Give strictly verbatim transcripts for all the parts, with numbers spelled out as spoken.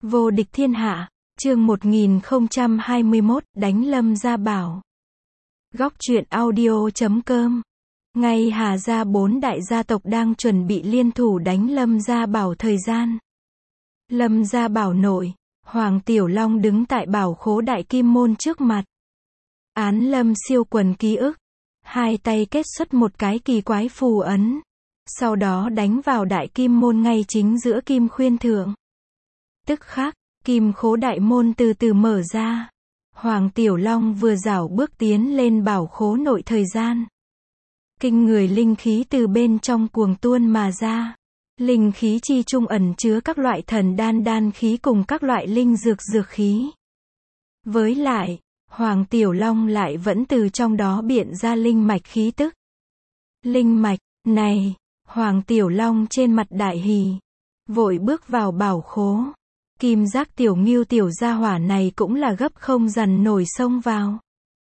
Vô địch thiên hạ, chương một nghìn không trăm hai mươi mốt, đánh Lâm Gia Bảo. Góc truyện audio chấm com. Ngay Hà Gia bốn đại gia tộc đang chuẩn bị liên thủ đánh Lâm Gia Bảo thời gian. Lâm Gia Bảo nội, Hoàng Tiểu Long đứng tại bảo khố đại kim môn trước mặt. Án Lâm siêu quần ký ức. Hai tay kết xuất một cái kỳ quái phù ấn. Sau đó đánh vào đại kim môn ngay chính giữa kim khuyên thượng. Tức khắc, kim khố đại môn từ từ mở ra. Hoàng Tiểu Long vừa rảo bước tiến lên bảo khố nội thời gian. Kinh người linh khí từ bên trong cuồng tuôn mà ra. Linh khí chi trung ẩn chứa các loại thần đan đan khí cùng các loại linh dược dược khí. Với lại, Hoàng Tiểu Long lại vẫn từ trong đó biện ra linh mạch khí tức. Linh mạch, này, Hoàng Tiểu Long trên mặt đại hỉ. Vội bước vào bảo khố. Kim giác tiểu ngưu tiểu gia hỏa này cũng là gấp không dằn nổi xông vào.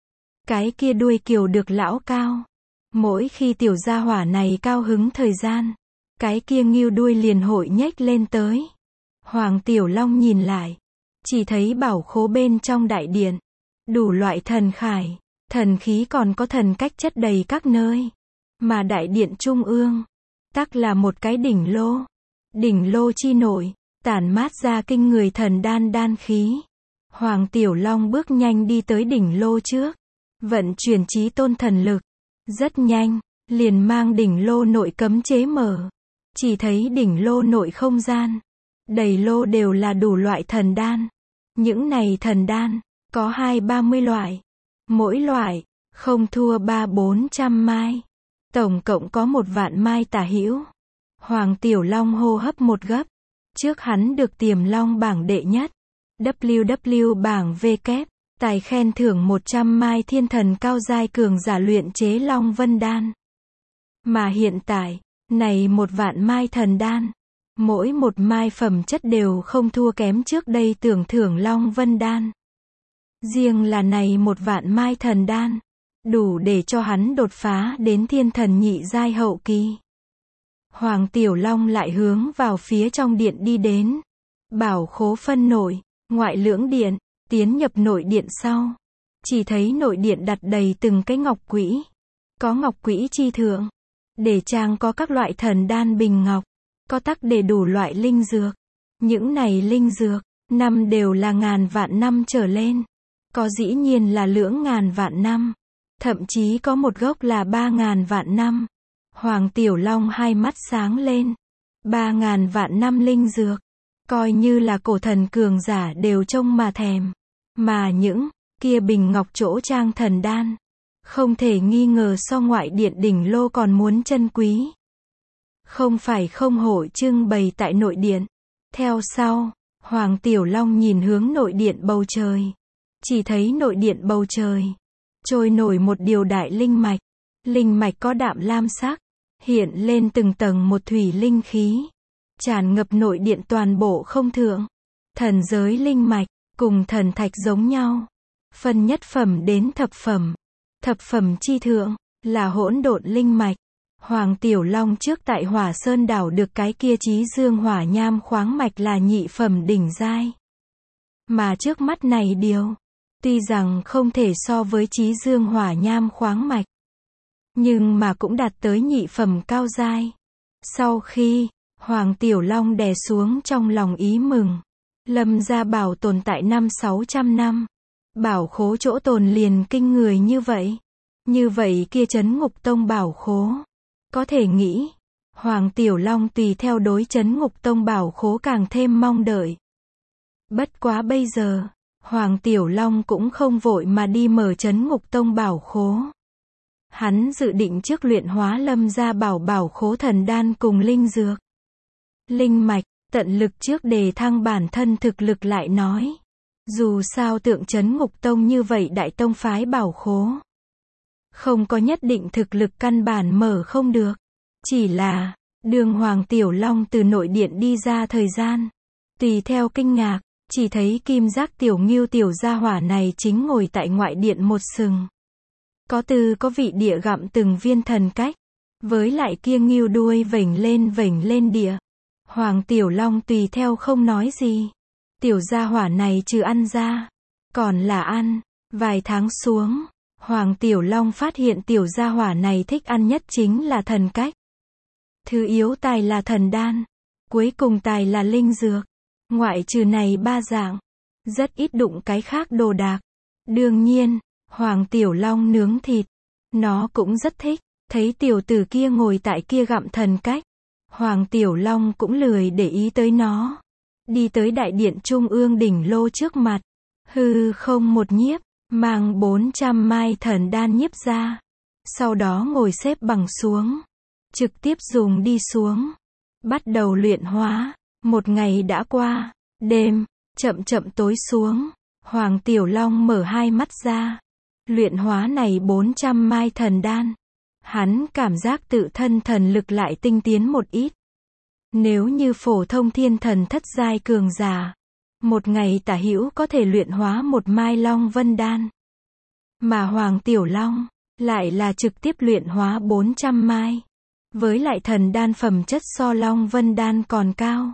Cái kia đuôi kiều được lão cao. Mỗi khi tiểu gia hỏa này cao hứng thời gian, cái kia ngưu đuôi liền hội nhếch lên tới. Hoàng Tiểu Long nhìn lại, chỉ thấy bảo khố bên trong đại điện, đủ loại thần khải, thần khí còn có thần cách chất đầy các nơi. Mà đại điện trung ương, tắc là một cái đỉnh lô. Đỉnh lô chi nội, tản mát ra kinh người thần đan đan khí. Hoàng Tiểu Long bước nhanh đi tới đỉnh lô trước, vận chuyển chí tôn thần lực. Rất nhanh, liền mang đỉnh lô nội cấm chế mở. Chỉ thấy đỉnh lô nội không gian, đầy lô đều là đủ loại thần đan. Những này thần đan, có hai ba mươi loại. Mỗi loại, không thua ba bốn trăm mai. Tổng cộng có một vạn mai tả hữu. Hoàng Tiểu Long hô hấp một gấp. Trước hắn được Tiềm Long bảng đệ nhất. W W bảng V kép. Tài khen thưởng một trăm mai thiên thần cao giai cường giả luyện chế Long Vân Đan. Mà hiện tại, này một vạn mai thần đan. Mỗi một mai phẩm chất đều không thua kém trước đây tưởng thưởng Long Vân Đan. Riêng là này một vạn mai thần đan, đủ để cho hắn đột phá đến thiên thần nhị giai hậu kỳ. Hoàng Tiểu Long lại hướng vào phía trong điện đi đến. Bảo khố phân nội, ngoại lưỡng điện, tiến nhập nội điện sau. Chỉ thấy nội điện đặt đầy từng cái ngọc quỹ. Có ngọc quỹ chi thượng, để trang có các loại thần đan bình ngọc. Có tắc để đủ loại linh dược. Những này linh dược, năm đều là ngàn vạn năm trở lên. Có dĩ nhiên là lưỡng ngàn vạn năm. Thậm chí có một gốc là ba ngàn vạn năm. Hoàng Tiểu Long hai mắt sáng lên. Ba ngàn vạn năm linh dược. Coi như là cổ thần cường giả đều trông mà thèm. Mà những kia bình ngọc chỗ trang thần đan, không thể nghi ngờ so ngoại điện đỉnh lô còn muốn chân quý. Không phải không hội trưng bày tại nội điện. Theo sau, Hoàng Tiểu Long nhìn hướng nội điện bầu trời. Chỉ thấy nội điện bầu trời trôi nổi một điều đại linh mạch. Linh mạch có đạm lam sắc, hiện lên từng tầng một thủy linh khí, tràn ngập nội điện toàn bộ không thượng. Thần giới linh mạch, cùng thần thạch giống nhau. Phân nhất phẩm đến thập phẩm. Thập phẩm chi thượng, là hỗn độn linh mạch. Hoàng Tiểu Long trước tại Hỏa Sơn đảo được cái kia Chí Dương hỏa nham khoáng mạch là nhị phẩm đỉnh giai. Mà trước mắt này điều, tuy rằng không thể so với Chí Dương hỏa nham khoáng mạch, nhưng mà cũng đạt tới nhị phẩm cao giai. Sau khi, Hoàng Tiểu Long đè xuống trong lòng ý mừng. Lâm Gia Bảo tồn tại năm sáu trăm năm. Bảo khố chỗ tồn liền kinh người như vậy. Như vậy kia Trấn Ngục Tông bảo khố. Có thể nghĩ, Hoàng Tiểu Long tùy theo đối Trấn Ngục Tông bảo khố càng thêm mong đợi. Bất quá bây giờ, Hoàng Tiểu Long cũng không vội mà đi mở Trấn Ngục Tông bảo khố. Hắn dự định trước luyện hóa Lâm Gia Bảo bảo khố thần đan cùng linh dược. Linh mạch, tận lực trước đề thăng bản thân thực lực lại nói. Dù sao tượng Trấn Ngục Tông như vậy đại tông phái bảo khố, không có nhất định thực lực căn bản mở không được. Chỉ là, đường Hoàng Tiểu Long từ nội điện đi ra thời gian. Tùy theo kinh ngạc, chỉ thấy kim giác tiểu ngưu tiểu gia hỏa này chính ngồi tại ngoại điện một sừng. Có từ có vị địa gặm từng viên thần cách. Với lại kia ngưu đuôi vểnh lên vểnh lên địa. Hoàng Tiểu Long tùy theo không nói gì. Tiểu gia hỏa này trừ ăn ra, còn là ăn. Vài tháng xuống, Hoàng Tiểu Long phát hiện tiểu gia hỏa này thích ăn nhất chính là thần cách. Thứ yếu tài là thần đan. Cuối cùng tài là linh dược. Ngoại trừ này ba dạng, rất ít đụng cái khác đồ đạc. Đương nhiên, Hoàng Tiểu Long nướng thịt, nó cũng rất thích. Thấy tiểu tử kia ngồi tại kia gặm thần cách, Hoàng Tiểu Long cũng lười để ý tới nó. Đi tới đại điện trung ương đỉnh lô trước mặt, hư không một nhiếp, mang bốn trăm mai thần đan nhiếp ra. Sau đó ngồi xếp bằng xuống, trực tiếp dùng đi xuống, bắt đầu luyện hóa. Một ngày đã qua, đêm chậm chậm tối xuống, Hoàng Tiểu Long mở hai mắt ra. Luyện hóa này bốn trăm mai thần đan, hắn cảm giác tự thân thần lực lại tinh tiến một ít. Nếu như phổ thông thiên thần thất giai cường giả, một ngày tả hữu có thể luyện hóa một mai Long Vân Đan. Mà Hoàng Tiểu Long, lại là trực tiếp luyện hóa bốn trăm mai. Với lại thần đan phẩm chất so Long Vân Đan còn cao.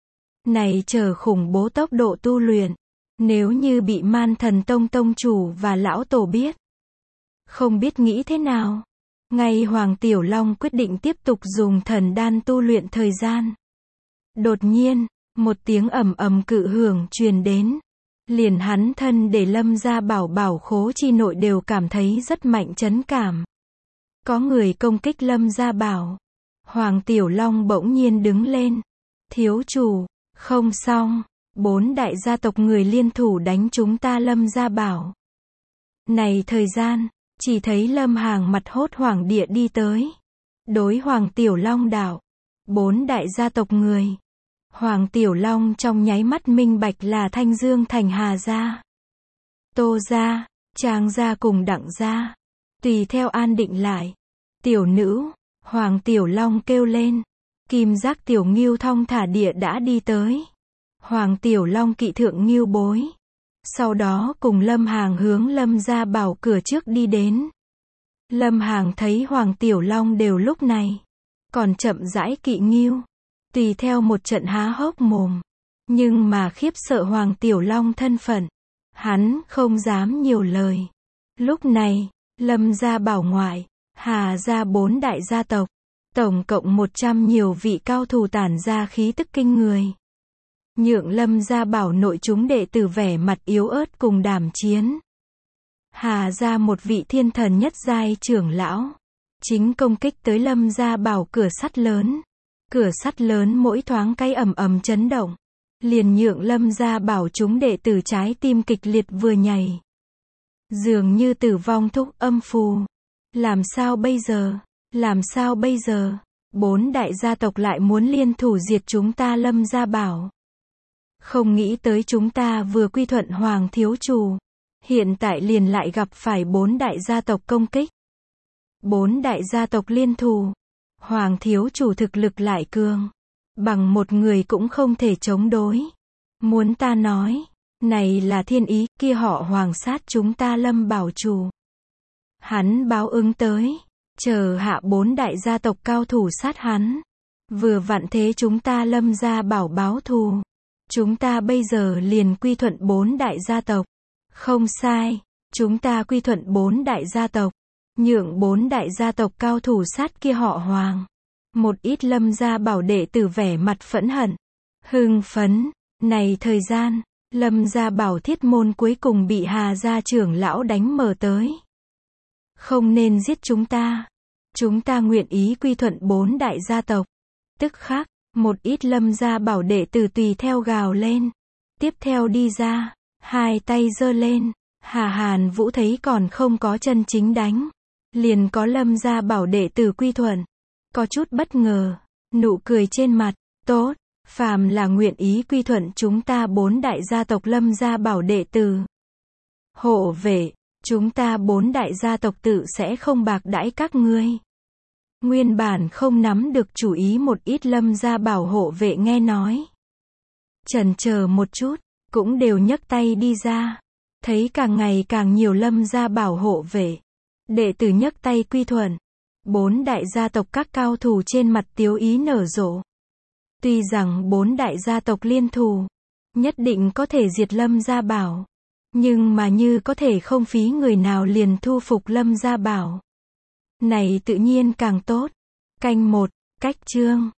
Này chờ khủng bố tốc độ tu luyện. Nếu như bị Man Thần Tông tông chủ và lão tổ biết, không biết nghĩ thế nào. Ngay Hoàng Tiểu Long quyết định tiếp tục dùng thần đan tu luyện thời gian. Đột nhiên, một tiếng ầm ầm cự hưởng truyền đến. Liền hắn thân để Lâm gia bảo bảo khố chi nội đều cảm thấy rất mạnh chấn cảm. Có người công kích Lâm gia bảo. Hoàng Tiểu Long bỗng nhiên đứng lên. Thiếu chủ, không xong, bốn đại gia tộc người liên thủ đánh chúng ta Lâm gia bảo. Này thời gian, chỉ thấy Lâm Hàng mặt hốt hoảng địa đi tới. Đối Hoàng Tiểu Long đạo. Bốn đại gia tộc người. Hoàng Tiểu Long trong nháy mắt minh bạch là Thanh Dương thành Hà gia, Tô gia, Trang gia cùng Đặng gia. Tùy theo an định lại. Tiểu nữ, Hoàng Tiểu Long kêu lên. Kim giác tiểu ngưu thong thả địa đã đi tới. Hoàng Tiểu Long kỵ thượng ngưu bối. Sau đó cùng Lâm Hàng hướng Lâm gia bảo cửa trước đi đến. Lâm Hàng thấy Hoàng Tiểu Long đều lúc này còn chậm rãi kỵ ngưu, tùy theo một trận há hốc mồm. Nhưng mà khiếp sợ Hoàng Tiểu Long thân phận, hắn không dám nhiều lời. Lúc này, Lâm gia bảo ngoại, Hà gia bốn đại gia tộc, tổng cộng một trăm nhiều vị cao thủ tản ra khí tức kinh người. Nhượng Lâm gia bảo nội chúng đệ tử vẻ mặt yếu ớt cùng đảm chiến. Hà gia một vị thiên thần nhất giai trưởng lão, chính công kích tới Lâm gia bảo cửa sắt lớn. Cửa sắt lớn mỗi thoáng cái ầm ầm chấn động, liền nhượng Lâm gia bảo chúng đệ tử trái tim kịch liệt vừa nhảy. Dường như tử vong thúc âm phù. Làm sao bây giờ? Làm sao bây giờ? Bốn đại gia tộc lại muốn liên thủ diệt chúng ta Lâm gia bảo. Không nghĩ tới chúng ta vừa quy thuận Hoàng thiếu chủ, hiện tại liền lại gặp phải bốn đại gia tộc công kích. Bốn đại gia tộc liên thủ, Hoàng thiếu chủ thực lực lại cường, bằng một người cũng không thể chống đối. Muốn ta nói, này là thiên ý, kia họ Hoàng sát chúng ta Lâm bảo chủ. Hắn báo ứng tới, chờ hạ bốn đại gia tộc cao thủ sát hắn. Vừa vặn thế chúng ta Lâm gia bảo báo thù. Chúng ta bây giờ liền quy thuận bốn đại gia tộc. Không sai, chúng ta quy thuận bốn đại gia tộc. Nhượng bốn đại gia tộc cao thủ sát kia họ Hoàng. Một ít Lâm gia bảo đệ tử vẻ mặt phẫn hận, hưng phấn. Này thời gian, Lâm gia bảo thiết môn cuối cùng bị Hà gia trưởng lão đánh mở tới. Không nên giết chúng ta. Chúng ta nguyện ý quy thuận bốn đại gia tộc. Tức khắc, một ít Lâm gia bảo đệ tử tùy theo gào lên. Tiếp theo đi ra, hai tay giơ lên. Hà Hàn Vũ thấy còn không có chân chính đánh, liền có Lâm gia bảo đệ tử quy thuận. Có chút bất ngờ, nụ cười trên mặt. Tốt, phàm là nguyện ý quy thuận chúng ta bốn đại gia tộc Lâm gia bảo đệ tử, hộ vệ, chúng ta bốn đại gia tộc tự sẽ không bạc đãi các ngươi. Nguyên bản không nắm được chủ ý một ít Lâm gia bảo hộ vệ nghe nói, chần chờ một chút, cũng đều nhấc tay đi ra. Thấy càng ngày càng nhiều Lâm gia bảo hộ vệ, đệ tử nhấc tay quy thuận. Bốn đại gia tộc các cao thủ trên mặt tiếu ý nở rộ. Tuy rằng bốn đại gia tộc liên thủ, nhất định có thể diệt Lâm Gia Bảo. Nhưng mà như có thể không phí người nào liền thu phục Lâm Gia Bảo. Này tự nhiên càng tốt. Canh một, cách chương.